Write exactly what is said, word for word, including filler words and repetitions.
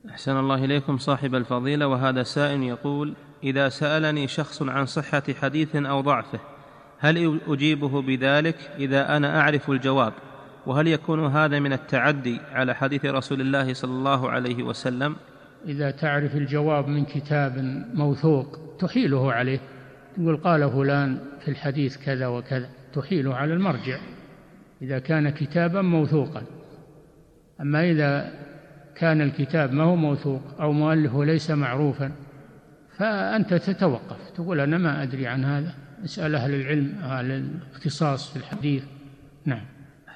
أحسن الله إليكم صاحب الفضيلة. وهذا سائل يقول: إذا سألني شخص عن صحة حديث أو ضعفه هل أجيبه بذلك إذا أنا أعرف الجواب؟ وهل يكون هذا من التعدي على حديث رسول الله صلى الله عليه وسلم؟ إذا تعرف الجواب من كتاب موثوق تحيله عليه، تقول قال فلان في الحديث كذا وكذا، تحيله على المرجع إذا كان كتابا موثوقا. أما إذا كان الكتاب ما هو موثوق أو مؤلفه ليس معروفا فأنت تتوقف، تقول أنا ما أدري عن هذا، اسأل أهل العلم، أهل الاختصاص في الحديث. نعم.